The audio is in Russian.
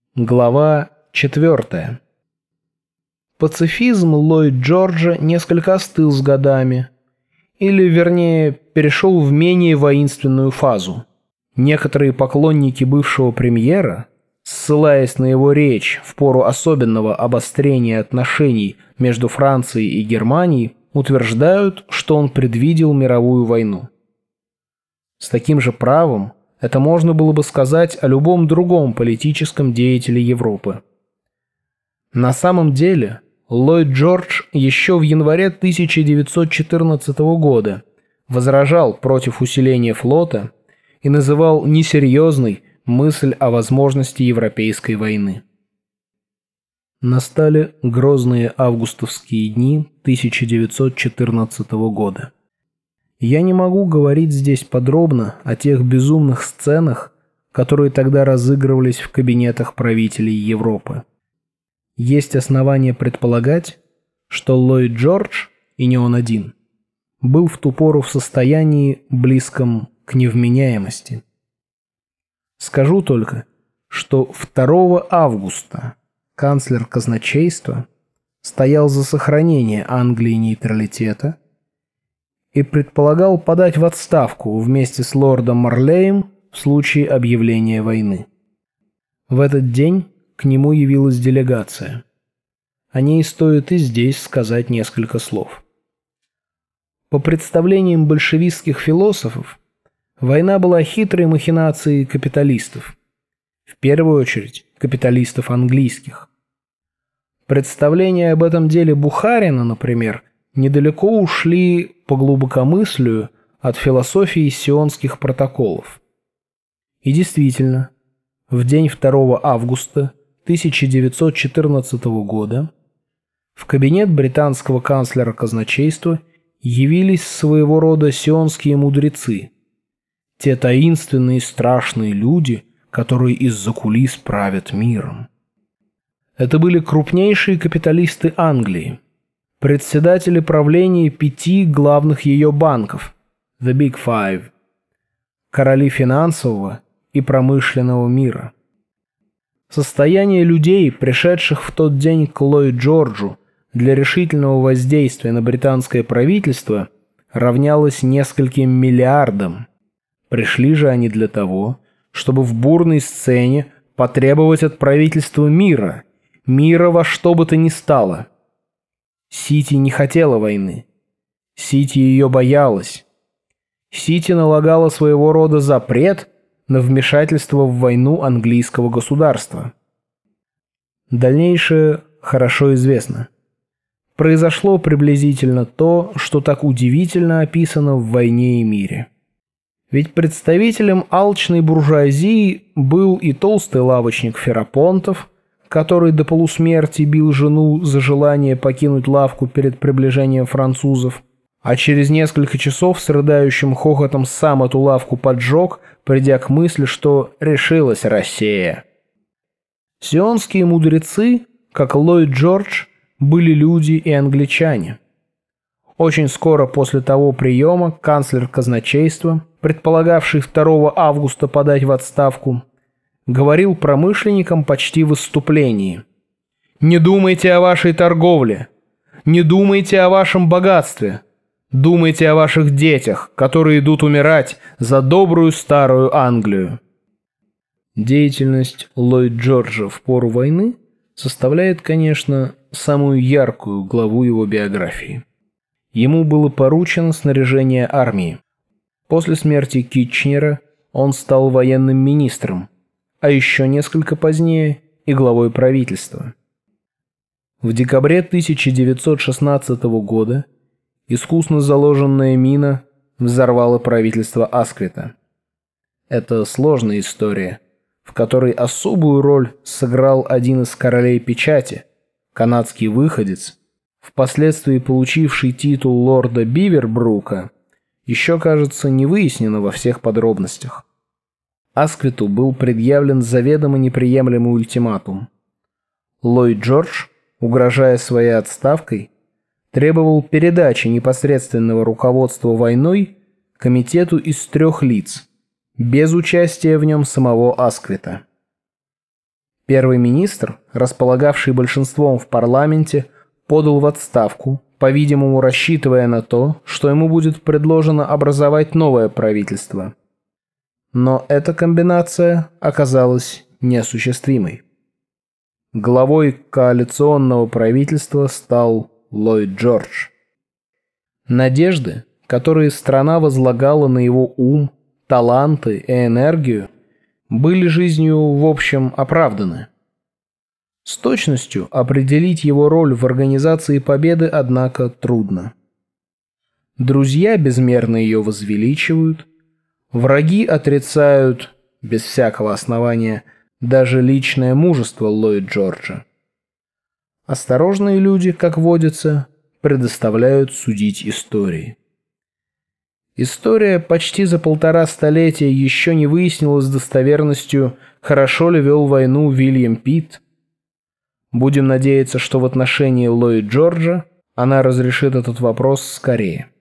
Глава 4. Пацифизм Ллойд Джорджа несколько остыл с годами, или, вернее, перешел в менее воинственную фазу. Некоторые поклонники бывшего премьера, ссылаясь на его речь в пору особенного обострения отношений между Францией и Германией, утверждают, что он предвидел мировую войну. С таким же правом это можно было бы сказать о любом другом политическом деятеле Европы. На самом деле, Ллойд Джордж еще в январе 1914 года возражал против усиления флота и называл несерьезной мысль о возможности европейской войны. Настали грозные августовские дни 1914 года. Я не могу говорить здесь подробно о тех безумных сценах, которые тогда разыгрывались в кабинетах правителей Европы. Есть основания предполагать, что Ллойд Джордж, и не он один, был в ту пору в состоянии, близком к невменяемости. Скажу только, что 2 августа канцлер казначейства стоял за сохранение Англии нейтралитета и предполагал подать в отставку вместе с лордом Марлеем в случае объявления войны. В этот день к нему явилась делегация. О ней стоит и здесь сказать несколько слов. По представлениям большевистских философов, война была хитрой махинацией капиталистов, в первую очередь капиталистов английских. Представления об этом деле Бухарина, например, недалеко ушли по глубокомыслию от философии сионских протоколов. И действительно, в день 2 августа 1914 года в кабинет британского канцлера казначейства явились своего рода сионские мудрецы, те таинственные и страшные люди, которые из-за кулис правят миром. Это были крупнейшие капиталисты Англии, председатели правления 5 главных ее банков, The Big Five, короли финансового и промышленного мира. Состояние людей, пришедших в тот день к Ллойд Джорджу для решительного воздействия на британское правительство, равнялось нескольким миллиардам. Пришли же они для того, чтобы в бурной сцене потребовать от правительства мира во что бы то ни стало. Сити не хотела войны. Сити ее боялась. Сити налагала своего рода запрет на вмешательство в войну английского государства. Дальнейшее хорошо известно. Произошло приблизительно то, что так удивительно описано в «Войне и мире». Ведь представителем алчной буржуазии был и толстый лавочник Ферапонтов, который до полусмерти бил жену за желание покинуть лавку перед приближением французов, а через несколько часов с рыдающим хохотом сам эту лавку поджег, придя к мысли, что решилась Россия. Сионские мудрецы, как Ллойд Джордж, были люди и англичане. Очень скоро после того приема канцлер казначейства, предполагавший 2 августа подать в отставку, говорил промышленникам почти в выступлении: «Не думайте о вашей торговле, не думайте о вашем богатстве, думайте о ваших детях, которые идут умирать за добрую старую Англию». Деятельность Ллойд Джорджа в пору войны составляет, конечно, самую яркую главу его биографии. Ему было поручено снаряжение армии. После смерти Китченера он стал военным министром, а еще несколько позднее и главой правительства. В декабре 1916 года искусно заложенная мина взорвала правительство Асквита. Это сложная история, в которой особую роль сыграл один из королей печати, канадский выходец, впоследствии получивший титул лорда Бивербрука, еще, кажется, не выяснено во всех подробностях. Асквиту был предъявлен заведомо неприемлемый ультиматум. Ллойд Джордж, угрожая своей отставкой, требовал передачи непосредственного руководства войной комитету из 3 лиц, без участия в нем самого Асквита. Первый министр, располагавший большинством в парламенте, подал в отставку, по-видимому, рассчитывая на то, что ему будет предложено образовать новое правительство. Но эта комбинация оказалась неосуществимой. Главой коалиционного правительства стал Ллойд Джордж. Надежды, которые страна возлагала на его ум, таланты и энергию, были жизнью в общем оправданы. С точностью определить его роль в организации победы, однако, трудно. Друзья безмерно ее возвеличивают, враги отрицают, без всякого основания, даже личное мужество Ллойд Джорджа. Осторожные люди, как водится, предоставляют судить истории. История почти за 1,5 столетия еще не выяснила с достоверностью, хорошо ли вел войну Вильям Питт. Будем надеяться, что в отношении Ллойд Джорджа она разрешит этот вопрос скорее.